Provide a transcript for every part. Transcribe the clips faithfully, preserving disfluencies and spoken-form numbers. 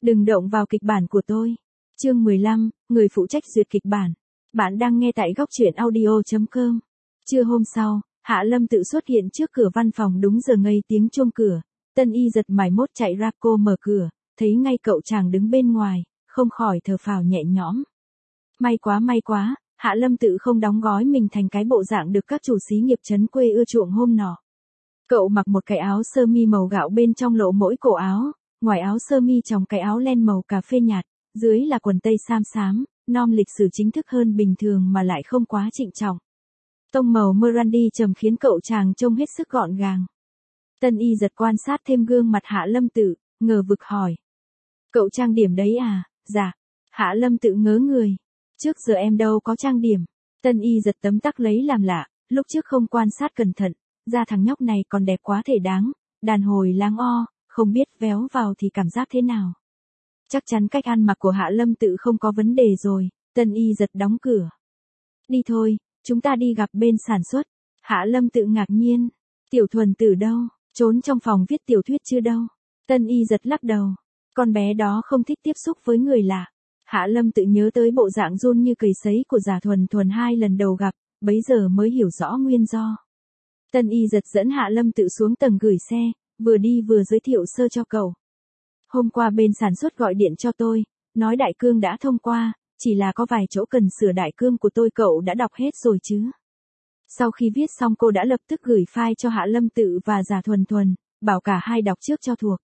Đừng động vào kịch bản của tôi. Chương mười lăm, người phụ trách duyệt kịch bản. Bạn đang nghe tại góc truyện audio chấm com. Trưa hôm sau, Hạ Lâm tự xuất hiện trước cửa văn phòng đúng giờ ngây tiếng chuông cửa. Tân Y giật mải mốt chạy ra cô mở cửa, thấy ngay cậu chàng đứng bên ngoài, không khỏi thở phào nhẹ nhõm. May quá may quá, Hạ Lâm tự không đóng gói mình thành cái bộ dạng được các chủ xí nghiệp trấn quê ưa chuộng hôm nọ. Cậu mặc một cái áo sơ mi màu gạo bên trong lộ mỗi cổ áo, ngoài áo sơ mi tròng cái áo len màu cà phê nhạt, dưới là quần tây sam xám, nom lịch sử chính thức hơn bình thường mà lại không quá trịnh trọng. Tông màu Merandi trầm khiến cậu chàng trông hết sức gọn gàng. Tân Y giật quan sát thêm gương mặt Hạ Lâm tự, ngờ vực hỏi. Cậu trang điểm đấy à? Dạ. Hạ Lâm tự ngớ người. Trước giờ em đâu có trang điểm. Tân Y giật tấm tắc lấy làm lạ, lúc trước không quan sát cẩn thận, ra thằng nhóc này còn đẹp quá thể đáng, đàn hồi láng o, không biết véo vào thì cảm giác thế nào. Chắc chắn cách ăn mặc của Hạ Lâm tự không có vấn đề rồi. Tân Y giật đóng cửa. Đi thôi, chúng ta đi gặp bên sản xuất. Hạ Lâm tự ngạc nhiên. Tiểu Thuần Tử đâu? Trốn trong phòng viết tiểu thuyết chưa đâu? Tân Y giật lắc đầu. Con bé đó không thích tiếp xúc với người lạ. Hạ Lâm tự nhớ tới bộ dạng run như cầy sấy của Giả Thuần Thuần hai lần đầu gặp, bấy giờ mới hiểu rõ nguyên do. Tân Y giật dẫn Hạ Lâm tự xuống tầng gửi xe, vừa đi vừa giới thiệu sơ cho cậu. Hôm qua bên sản xuất gọi điện cho tôi, nói đại cương đã thông qua, chỉ là có vài chỗ cần sửa đại cương của tôi cậu đã đọc hết rồi chứ. Sau khi viết xong cô đã lập tức gửi file cho Hạ Lâm tự và Giả Thuần Thuần, bảo cả hai đọc trước cho thuộc.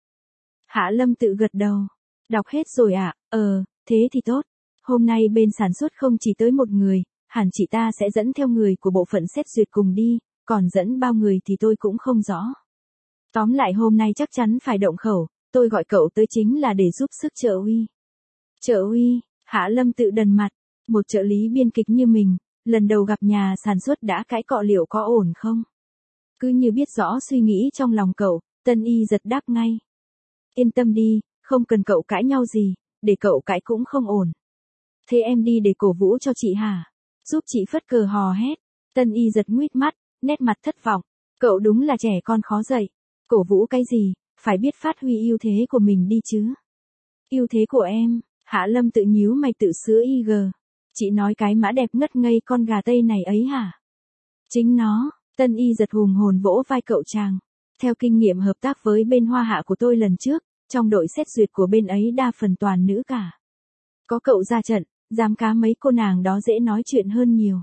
Hạ Lâm tự gật đầu. Đọc hết rồi ạ, à? Ờ, thế thì tốt. Hôm nay bên sản xuất không chỉ tới một người, hẳn chị ta sẽ dẫn theo người của bộ phận xét duyệt cùng đi, còn dẫn bao người thì tôi cũng không rõ. Tóm lại hôm nay chắc chắn phải động khẩu, tôi gọi cậu tới chính là để giúp sức trợ uy. Trợ uy, Hạ Lâm tự đần mặt, một trợ lý biên kịch như mình, lần đầu gặp nhà sản xuất đã cãi cọ liệu có ổn không? Cứ như biết rõ suy nghĩ trong lòng cậu, Tân Y giật đáp ngay. Yên tâm đi, không cần cậu cãi nhau gì, để cậu cãi cũng không ổn. Thế em đi để cổ vũ cho chị hả? Giúp chị phất cờ hò hét. Tân Y giật nguýt mắt, nét mặt thất vọng. Cậu đúng là trẻ con khó dạy. Cổ vũ cái gì, phải biết phát huy ưu thế của mình đi chứ. Ưu thế của em, Hạ Lâm tự nhíu mày tự sứa i giê. Chị nói cái mã đẹp ngất ngây con gà tây này ấy hả? Chính nó, Tân Y giật hùng hồn vỗ vai cậu chàng. Theo kinh nghiệm hợp tác với bên Hoa Hạ của tôi lần trước, trong đội xét duyệt của bên ấy đa phần toàn nữ cả. Có cậu ra trận, dám cá mấy cô nàng đó dễ nói chuyện hơn nhiều.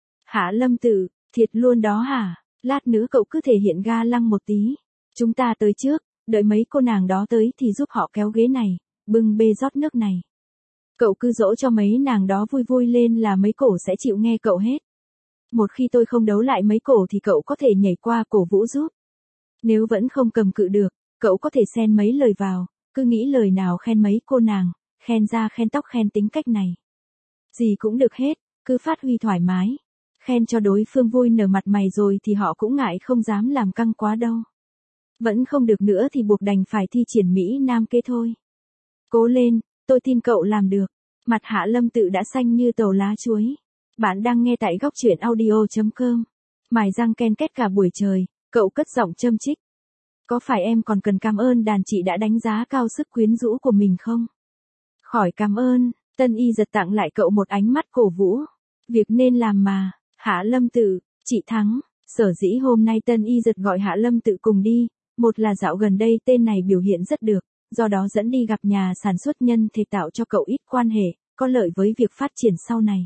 Hạ Lâm tự, thiệt luôn đó hả? Lát nữa cậu cứ thể hiện ga lăng một tí. Chúng ta tới trước, đợi mấy cô nàng đó tới thì giúp họ kéo ghế này, bưng bê rót nước này. Cậu cứ dỗ cho mấy nàng đó vui vui lên là mấy cổ sẽ chịu nghe cậu hết. Một khi tôi không đấu lại mấy cổ thì cậu có thể nhảy qua cổ vũ giúp. Nếu vẫn không cầm cự được, cậu có thể xen mấy lời vào, cứ nghĩ lời nào khen mấy cô nàng, khen da khen tóc khen tính cách này. Gì cũng được hết, cứ phát huy thoải mái. Khen cho đối phương vui nở mặt mày rồi thì họ cũng ngại không dám làm căng quá đâu. Vẫn không được nữa thì buộc đành phải thi triển Mỹ Nam kế thôi. Cố lên, tôi tin cậu làm được. Mặt Hạ Lâm tự đã xanh như tàu lá chuối. Bạn đang nghe tại góc truyện audio chấm com. Mài răng ken két cả buổi trời, cậu cất giọng châm chích. Có phải em còn cần cảm ơn đàn chị đã đánh giá cao sức quyến rũ của mình không? Khỏi cảm ơn, Tân Y giật tặng lại cậu một ánh mắt cổ vũ. Việc nên làm mà, Hạ Lâm tự, chị thắng. Sở dĩ hôm nay Tân Y giật gọi Hạ Lâm tự cùng đi, một là dạo gần đây tên này biểu hiện rất được, do đó dẫn đi gặp nhà sản xuất nhân thể tạo cho cậu ít quan hệ, có lợi với việc phát triển sau này.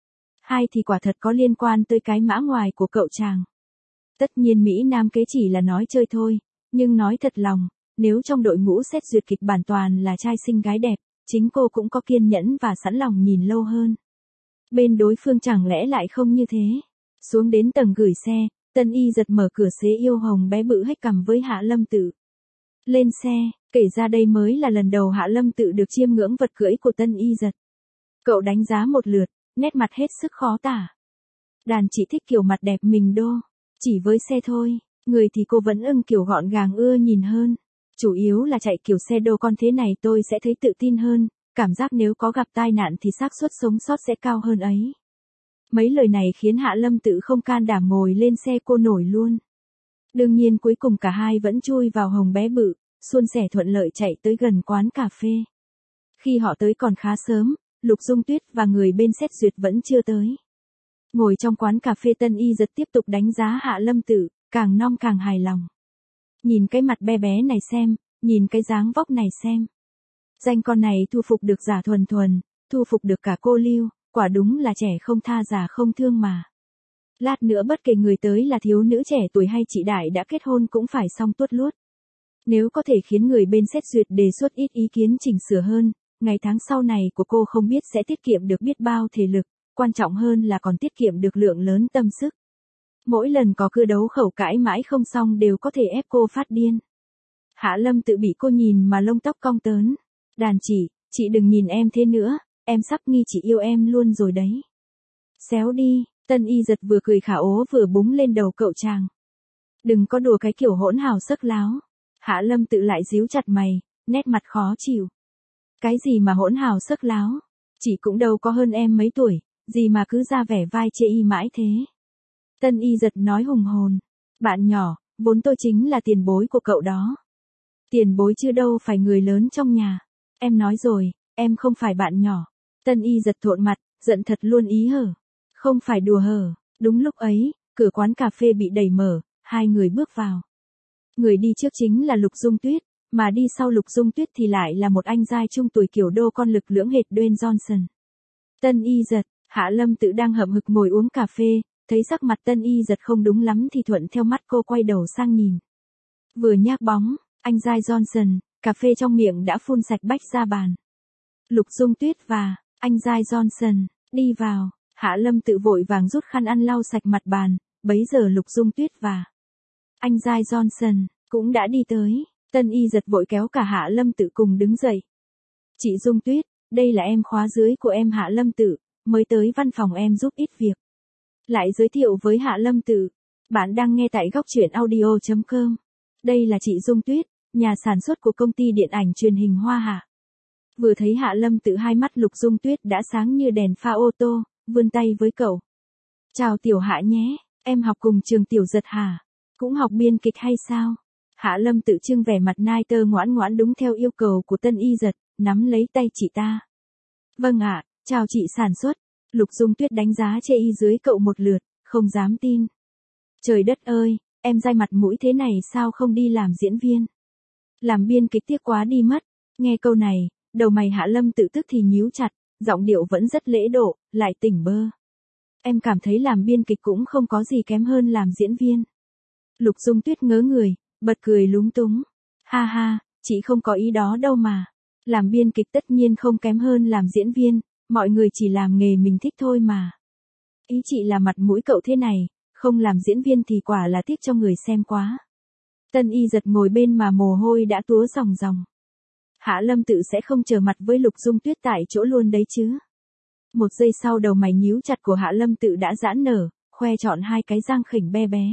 Hai thì quả thật có liên quan tới cái mã ngoài của cậu chàng. Tất nhiên Mỹ Nam kế chỉ là nói chơi thôi, nhưng nói thật lòng, nếu trong đội ngũ xét duyệt kịch bản toàn là trai xinh gái đẹp, chính cô cũng có kiên nhẫn và sẵn lòng nhìn lâu hơn. Bên đối phương chẳng lẽ lại không như thế? Xuống đến tầng gửi xe, Tân Y giật mở cửa xế yêu hồng bé bự hếch cằm với Hạ Lâm tự. Lên xe, kể ra đây mới là lần đầu Hạ Lâm tự được chiêm ngưỡng vật cưỡi của Tân Y giật. Cậu đánh giá một lượt, nét mặt hết sức khó tả. Đàn chị thích kiểu mặt đẹp mình đô, chỉ với xe thôi, người thì cô vẫn ưng kiểu gọn gàng ưa nhìn hơn. Chủ yếu là chạy kiểu xe đô con thế này tôi sẽ thấy tự tin hơn, cảm giác nếu có gặp tai nạn thì xác suất sống sót sẽ cao hơn ấy. Mấy lời này khiến Hạ Lâm tự không can đảm ngồi lên xe cô nổi luôn. Đương nhiên cuối cùng cả hai vẫn chui vào hồng bé bự, suôn sẻ thuận lợi chạy tới gần quán cà phê. Khi họ tới còn khá sớm, Lục Dung Tuyết và người bên xét duyệt vẫn chưa tới. Ngồi trong quán cà phê Tân Y Dật tiếp tục đánh giá Hạ Lâm Tự, càng non càng hài lòng. Nhìn cái mặt bé bé này xem, nhìn cái dáng vóc này xem. Danh con này thu phục được giả thuần thuần, thu phục được cả cô Lưu, quả đúng là trẻ không tha già không thương mà. Lát nữa bất kể người tới là thiếu nữ trẻ tuổi hay chị đại đã kết hôn cũng phải xong tuốt luốt. Nếu có thể khiến người bên xét duyệt đề xuất ít ý kiến chỉnh sửa hơn, ngày tháng sau này của cô không biết sẽ tiết kiệm được biết bao thể lực, quan trọng hơn là còn tiết kiệm được lượng lớn tâm sức. Mỗi lần có cưa đấu khẩu cãi mãi không xong đều có thể ép cô phát điên. Hạ Lâm Tự bị cô nhìn mà lông tóc cong tớn. Đàn chị, chị đừng nhìn em thế nữa, em sắp nghi chị yêu em luôn rồi đấy. Xéo đi, Tân Y Dật vừa cười khả ố vừa búng lên đầu cậu chàng. Đừng có đùa cái kiểu hỗn hào sắc láo. Hạ Lâm Tự lại díu chặt mày, nét mặt khó chịu. Cái gì mà hỗn hào sắc láo? Chị cũng đâu có hơn em mấy tuổi, gì mà cứ ra vẻ vai chê y mãi thế. Tân Y Dật nói hùng hồn. Bạn nhỏ, vốn tôi chính là tiền bối của cậu đó. Tiền bối chứ đâu phải người lớn trong nhà. Em nói rồi, em không phải bạn nhỏ. Tân Y Dật thộn mặt, giận thật luôn ý hở. Không phải đùa hở. Đúng lúc ấy, cửa quán cà phê bị đẩy mở, hai người bước vào. Người đi trước chính là Lục Dung Tuyết, mà đi sau Lục Dung Tuyết thì lại là một anh giai trung tuổi kiểu đô con lực lưỡng hệt Dwayne Johnson. Tân Y Dật, Hạ Lâm Tự đang hậm hực ngồi uống cà phê, thấy sắc mặt Tân Y Dật không đúng lắm thì thuận theo mắt cô quay đầu sang nhìn. Vừa nhác bóng, anh giai Johnson, cà phê trong miệng đã phun sạch bách ra bàn. Lục Dung Tuyết và anh giai Johnson đi vào, Hạ Lâm Tự vội vàng rút khăn ăn lau sạch mặt bàn, bấy giờ Lục Dung Tuyết và anh giai Johnson cũng đã đi tới. Tân Y Dật vội kéo cả Hạ Lâm Tự cùng đứng dậy. Chị Dung Tuyết, đây là em khóa dưới của em Hạ Lâm Tự, mới tới văn phòng em giúp ít việc. Lại giới thiệu với Hạ Lâm Tự, bạn đang nghe tại góc truyện audio chấm com. Đây là chị Dung Tuyết, nhà sản xuất của công ty điện ảnh truyền hình Hoa Hạ. Vừa thấy Hạ Lâm Tự hai mắt Lục Dung Tuyết đã sáng như đèn pha ô tô, vươn tay với cậu. Chào Tiểu Hạ nhé, em học cùng trường Tiểu Dật hả? Cũng học biên kịch hay sao? Hạ Lâm Tự trưng vẻ mặt nai tơ ngoãn ngoãn đúng theo yêu cầu của Tân Y Dật, nắm lấy tay chị ta. Vâng ạ, chào chị sản xuất. Lục Dung Tuyết đánh giá chê y dưới cậu một lượt, không dám tin. Trời đất ơi, em dai mặt mũi thế này sao không đi làm diễn viên? Làm biên kịch tiếc quá đi mất. Nghe câu này, đầu mày Hạ Lâm Tự tức thì nhíu chặt, giọng điệu vẫn rất lễ độ, lại tỉnh bơ. Em cảm thấy làm biên kịch cũng không có gì kém hơn làm diễn viên. Lục Dung Tuyết ngớ người, bật cười lúng túng. Ha ha, chị không có ý đó đâu mà. Làm biên kịch tất nhiên không kém hơn làm diễn viên, mọi người chỉ làm nghề mình thích thôi mà. Ý chị là mặt mũi cậu thế này, không làm diễn viên thì quả là tiếc cho người xem quá. Tân Y Dật ngồi bên mà mồ hôi đã túa ròng ròng. Hạ Lâm Tự sẽ không trở mặt với Lục Dung Tuyết tại chỗ luôn đấy chứ. Một giây sau đầu mày nhíu chặt của Hạ Lâm Tự đã giãn nở, khoe trọn hai cái răng khỉnh be bé.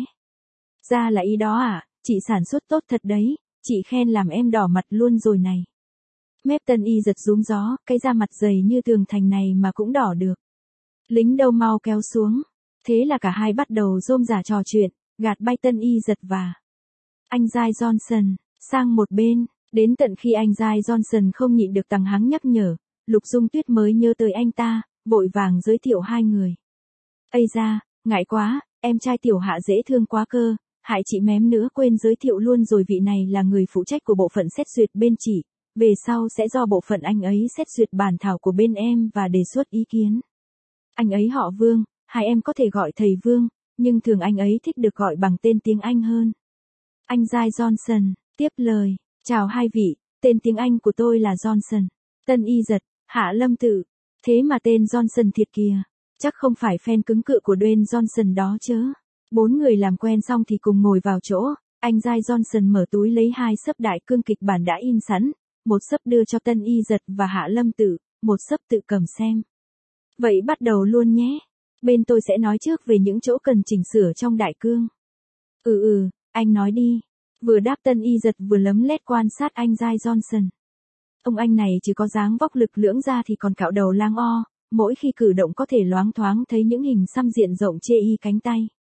Ra là ý đó à, chị sản xuất tốt thật đấy, chị khen làm em đỏ mặt luôn rồi này. Mép Tân Y Dật rúm gió, cái da mặt dày như tường thành này mà cũng đỏ được. Lính đâu mau kéo xuống. Thế là cả hai bắt đầu rôm rả trò chuyện, gạt bay Tân Y Dật và anh giai Johnson sang một bên. Đến tận khi anh giai Johnson không nhịn được tằng hắng nhắc nhở, Lục Dung Tuyết mới nhớ tới anh ta, vội vàng giới thiệu hai người. Ây da, ngại quá, em trai Tiểu Hạ dễ thương quá cơ, hại chị mém nữa quên giới thiệu luôn rồi, vị này là người phụ trách của bộ phận xét duyệt bên chị, về sau sẽ do bộ phận anh ấy xét duyệt bản thảo của bên em và đề xuất ý kiến. Anh ấy họ Vương, hai em có thể gọi thầy Vương, nhưng thường anh ấy thích được gọi bằng tên tiếng Anh hơn. Anh giai Johnson tiếp lời. Chào hai vị, tên tiếng Anh của tôi là Johnson. Tân Y Dật, Hạ Lâm Tự. Thế mà tên Johnson thiệt kìa. Chắc không phải fan cứng cự của Dwayne Johnson đó chứ. Bốn người làm quen xong thì cùng ngồi vào chỗ. Anh giai Johnson mở túi lấy hai xấp đại cương kịch bản đã in sẵn. Một xấp đưa cho Tân Y Dật và Hạ Lâm Tự, một xấp tự cầm xem. Vậy bắt đầu luôn nhé. Bên tôi sẽ nói trước về những chỗ cần chỉnh sửa trong đại cương. Ừ ừ, anh nói đi. Vừa đáp Tân Y Dật vừa lấm lét quan sát anh giai Johnson. Ông anh này chỉ có dáng vóc lực lưỡng ra thì còn cạo đầu lang o, mỗi khi cử động có thể loáng thoáng thấy những hình xăm diện rộng chê y cánh tay.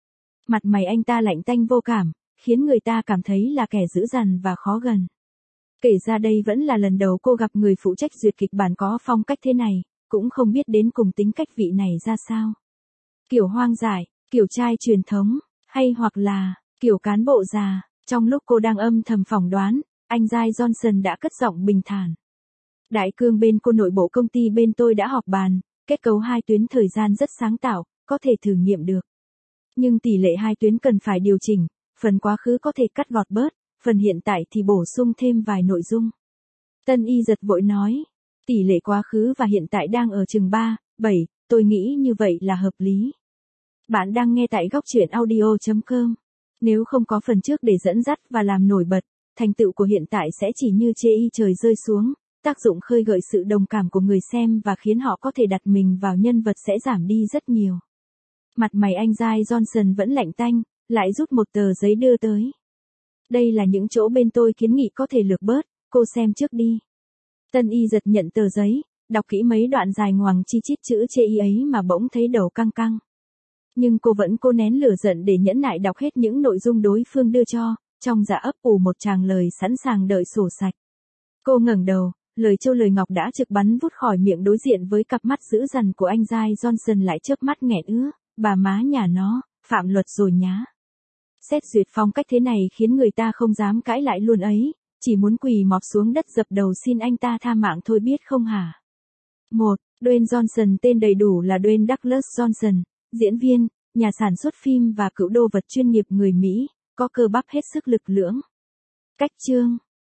Mặt mày anh ta lạnh tanh vô cảm, khiến người ta cảm thấy là kẻ dữ dằn và khó gần. Kể ra đây vẫn là lần đầu cô gặp người phụ trách duyệt kịch bản có phong cách thế này, cũng không biết đến cùng tính cách vị này ra sao. Kiểu hoang dại, kiểu trai truyền thống, hay hoặc là, kiểu cán bộ già. Trong lúc cô đang âm thầm phỏng đoán, anh Giai Johnson đã cất giọng bình thản. Đại cương bên cô nội bộ công ty bên tôi đã họp bàn, kết cấu hai tuyến thời gian rất sáng tạo, có thể thử nghiệm được. Nhưng tỷ lệ hai tuyến cần phải điều chỉnh, phần quá khứ có thể cắt gọt bớt, phần hiện tại thì bổ sung thêm vài nội dung. Tân Y giật vội nói, tỷ lệ quá khứ và hiện tại đang ở chừng ba, bảy, tôi nghĩ như vậy là hợp lý. Bạn đang nghe tại góc truyện audio chấm com. Nếu không có phần trước để dẫn dắt và làm nổi bật, thành tựu của hiện tại sẽ chỉ như chê y trời rơi xuống, tác dụng khơi gợi sự đồng cảm của người xem và khiến họ có thể đặt mình vào nhân vật sẽ giảm đi rất nhiều. Mặt mày anh Giai Johnson vẫn lạnh tanh, lại rút một tờ giấy đưa tới. Đây là những chỗ bên tôi kiến nghị có thể lược bớt, cô xem trước đi. Tân Y giật nhận tờ giấy, đọc kỹ mấy đoạn dài ngoằng chi chít chữ chê y ấy mà bỗng thấy đầu căng căng. Nhưng cô vẫn cố nén lửa giận để nhẫn nại đọc hết những nội dung đối phương đưa cho, trong dạ ấp ủ một tràng lời sẵn sàng đợi sổ sạch. Cô ngẩng đầu, lời châu lời ngọc đã trực bắn vút khỏi miệng đối diện với cặp mắt dữ dằn của anh Giai Johnson lại chớp mắt nghẹn ứa, bà má nhà nó, phạm luật rồi nhá. Xét duyệt phong cách thế này khiến người ta không dám cãi lại luôn ấy, chỉ muốn quỳ mọp xuống đất dập đầu xin anh ta tha mạng thôi biết không hả? một. Dwayne Johnson, tên đầy đủ là Dwayne Douglas Johnson, diễn viên, nhà sản xuất phim và cựu đô vật chuyên nghiệp người Mỹ, có cơ bắp hết sức lực lưỡng. Cách chương